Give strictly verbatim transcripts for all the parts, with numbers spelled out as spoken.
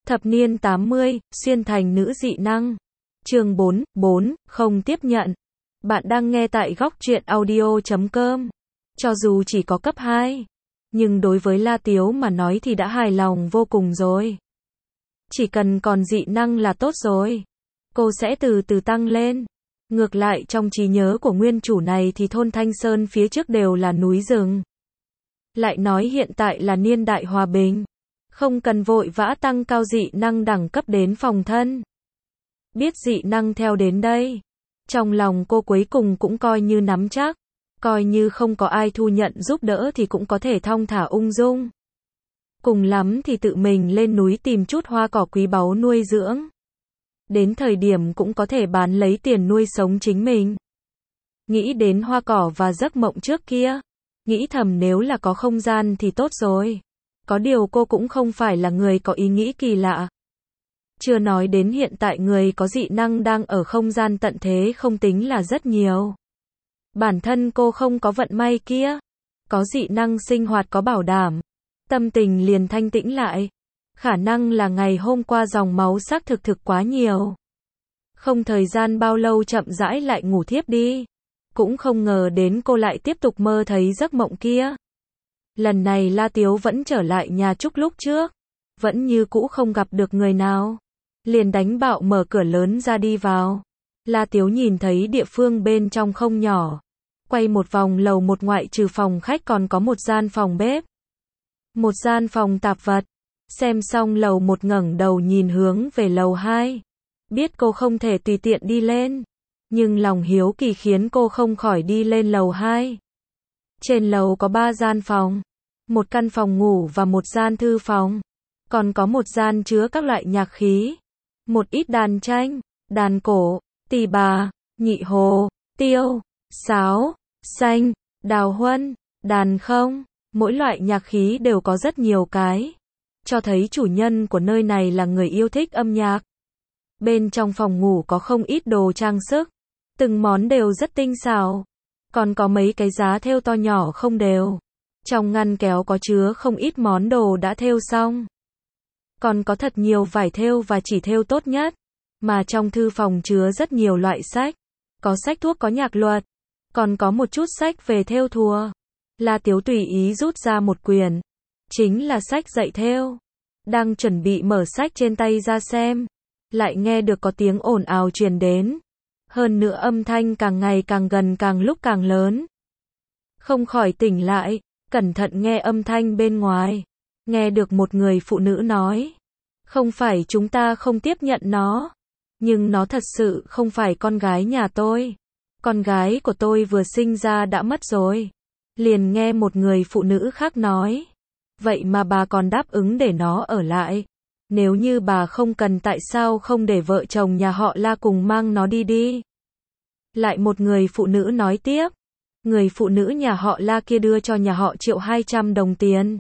Thập niên tám mươi, xuyên thành nữ dị năng. Chương bốn, bốn, không tiếp nhận. Bạn đang nghe tại góc truyện audio chấm com. Cho dù chỉ có cấp hai, nhưng đối với La Tiếu mà nói thì đã hài lòng vô cùng rồi. Chỉ cần còn dị năng là tốt rồi. Cô sẽ từ từ tăng lên. Ngược lại trong trí nhớ của nguyên chủ này thì thôn Thanh Sơn phía trước đều là núi rừng. Lại nói hiện tại là niên đại hòa bình. Không cần vội vã tăng cao dị năng đẳng cấp đến phòng thân. Biết dị năng theo đến đây. Trong lòng cô cuối cùng cũng coi như nắm chắc. Coi như không có ai thu nhận giúp đỡ thì cũng có thể thong thả ung dung. Cùng lắm thì tự mình lên núi tìm chút hoa cỏ quý báu nuôi dưỡng. Đến thời điểm cũng có thể bán lấy tiền nuôi sống chính mình. Nghĩ đến hoa cỏ và giấc mộng trước kia. Nghĩ thầm nếu là có không gian thì tốt rồi. Có điều cô cũng không phải là người có ý nghĩ kỳ lạ. Chưa nói đến hiện tại người có dị năng đang ở không gian tận thế không tính là rất nhiều. Bản thân cô không có vận may kia. Có dị năng sinh hoạt có bảo đảm. Tâm tình liền thanh tĩnh lại. Khả năng là ngày hôm qua dòng máu xác thực thực quá nhiều. Không thời gian bao lâu chậm rãi lại ngủ thiếp đi. Cũng không ngờ đến cô lại tiếp tục mơ thấy giấc mộng kia. Lần này La Tiếu vẫn trở lại nhà Trúc lúc trước. Vẫn như cũ không gặp được người nào. Liền đánh bạo mở cửa lớn ra đi vào. La Tiếu nhìn thấy địa phương bên trong không nhỏ. Quay một vòng lầu một ngoại trừ phòng khách còn có một gian phòng bếp. Một gian phòng tạp vật. Xem xong lầu một ngẩng đầu nhìn hướng về lầu hai. Biết cô không thể tùy tiện đi lên. Nhưng lòng hiếu kỳ khiến cô không khỏi đi lên lầu hai. Trên lầu có ba gian phòng. Một căn phòng ngủ và một gian thư phòng. Còn có một gian chứa các loại nhạc khí. Một ít đàn tranh, đàn cổ, tỳ bà, nhị hồ, tiêu, sáo, xanh, đào huân, đàn không. Mỗi loại nhạc khí đều có rất nhiều cái. Cho thấy chủ nhân của nơi này là người yêu thích âm nhạc. Bên trong phòng ngủ có không ít đồ trang sức. Từng món đều rất tinh xảo. Còn có mấy cái giá thêu to nhỏ không đều. Trong ngăn kéo có chứa không ít món đồ đã thêu xong. Còn có thật nhiều vải thêu và chỉ thêu tốt nhất. Mà trong thư phòng chứa rất nhiều loại sách. Có sách thuốc có nhạc luật. Còn có một chút sách về thêu thùa. La Tiếu tùy ý rút ra một quyển. Chính là sách dạy thêu. Đang chuẩn bị mở sách trên tay ra xem. Lại nghe được có tiếng ồn ào truyền đến. Hơn nữa âm thanh càng ngày càng gần càng lúc càng lớn. Không khỏi tỉnh lại. Cẩn thận nghe âm thanh bên ngoài. Nghe được một người phụ nữ nói. Không phải chúng ta không tiếp nhận nó. Nhưng nó thật sự không phải con gái nhà tôi. Con gái của tôi vừa sinh ra đã mất rồi. Liền nghe một người phụ nữ khác nói. Vậy mà bà còn đáp ứng để nó ở lại. Nếu như bà không cần tại sao không để vợ chồng nhà họ La cùng mang nó đi đi. Lại một người phụ nữ nói tiếp. Người phụ nữ nhà họ La kia đưa cho nhà họ Triệu hai trăm đồng tiền.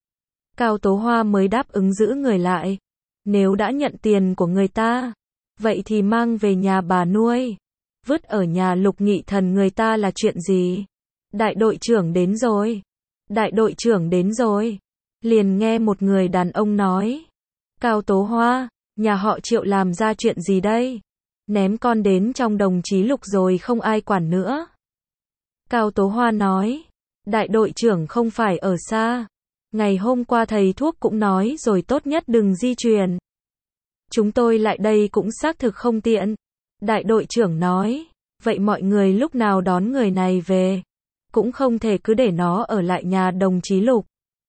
Cao Tố Hoa mới đáp ứng giữ người lại. Nếu đã nhận tiền của người ta, vậy thì mang về nhà bà nuôi. Vứt ở nhà Lục Nghị Thần người ta là chuyện gì? Đại đội trưởng đến rồi. Đại đội trưởng đến rồi. Liền nghe một người đàn ông nói. Cao Tố Hoa, nhà họ Triệu làm ra chuyện gì đây? Ném con đến trong đồng chí Lục rồi không ai quản nữa. Cao Tố Hoa nói. Đại đội trưởng không phải ở xa. Ngày hôm qua thầy thuốc cũng nói rồi tốt nhất đừng di chuyển. Chúng tôi lại đây cũng xác thực không tiện. Đại đội trưởng nói. Vậy mọi người lúc nào đón người này về? Cũng không thể cứ để nó ở lại nhà đồng chí Lục.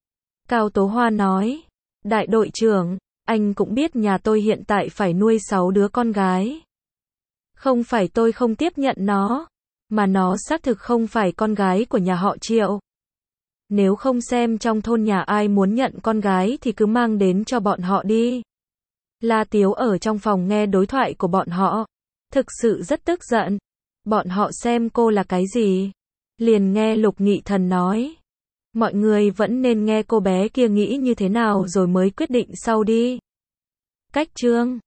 Cao Tố Hoa nói. Đại đội trưởng, anh cũng biết nhà tôi hiện tại phải nuôi sáu đứa con gái. Không phải tôi không tiếp nhận nó. Mà nó xác thực không phải con gái của nhà họ Triệu. Nếu không xem trong thôn nhà ai muốn nhận con gái thì cứ mang đến cho bọn họ đi. La Tiếu ở trong phòng nghe đối thoại của bọn họ. Thực sự rất tức giận. Bọn họ xem cô là cái gì? Liền nghe Lục Nghị Thần nói. Mọi người vẫn nên nghe cô bé kia nghĩ như thế nào rồi mới quyết định sau đi. Cách chương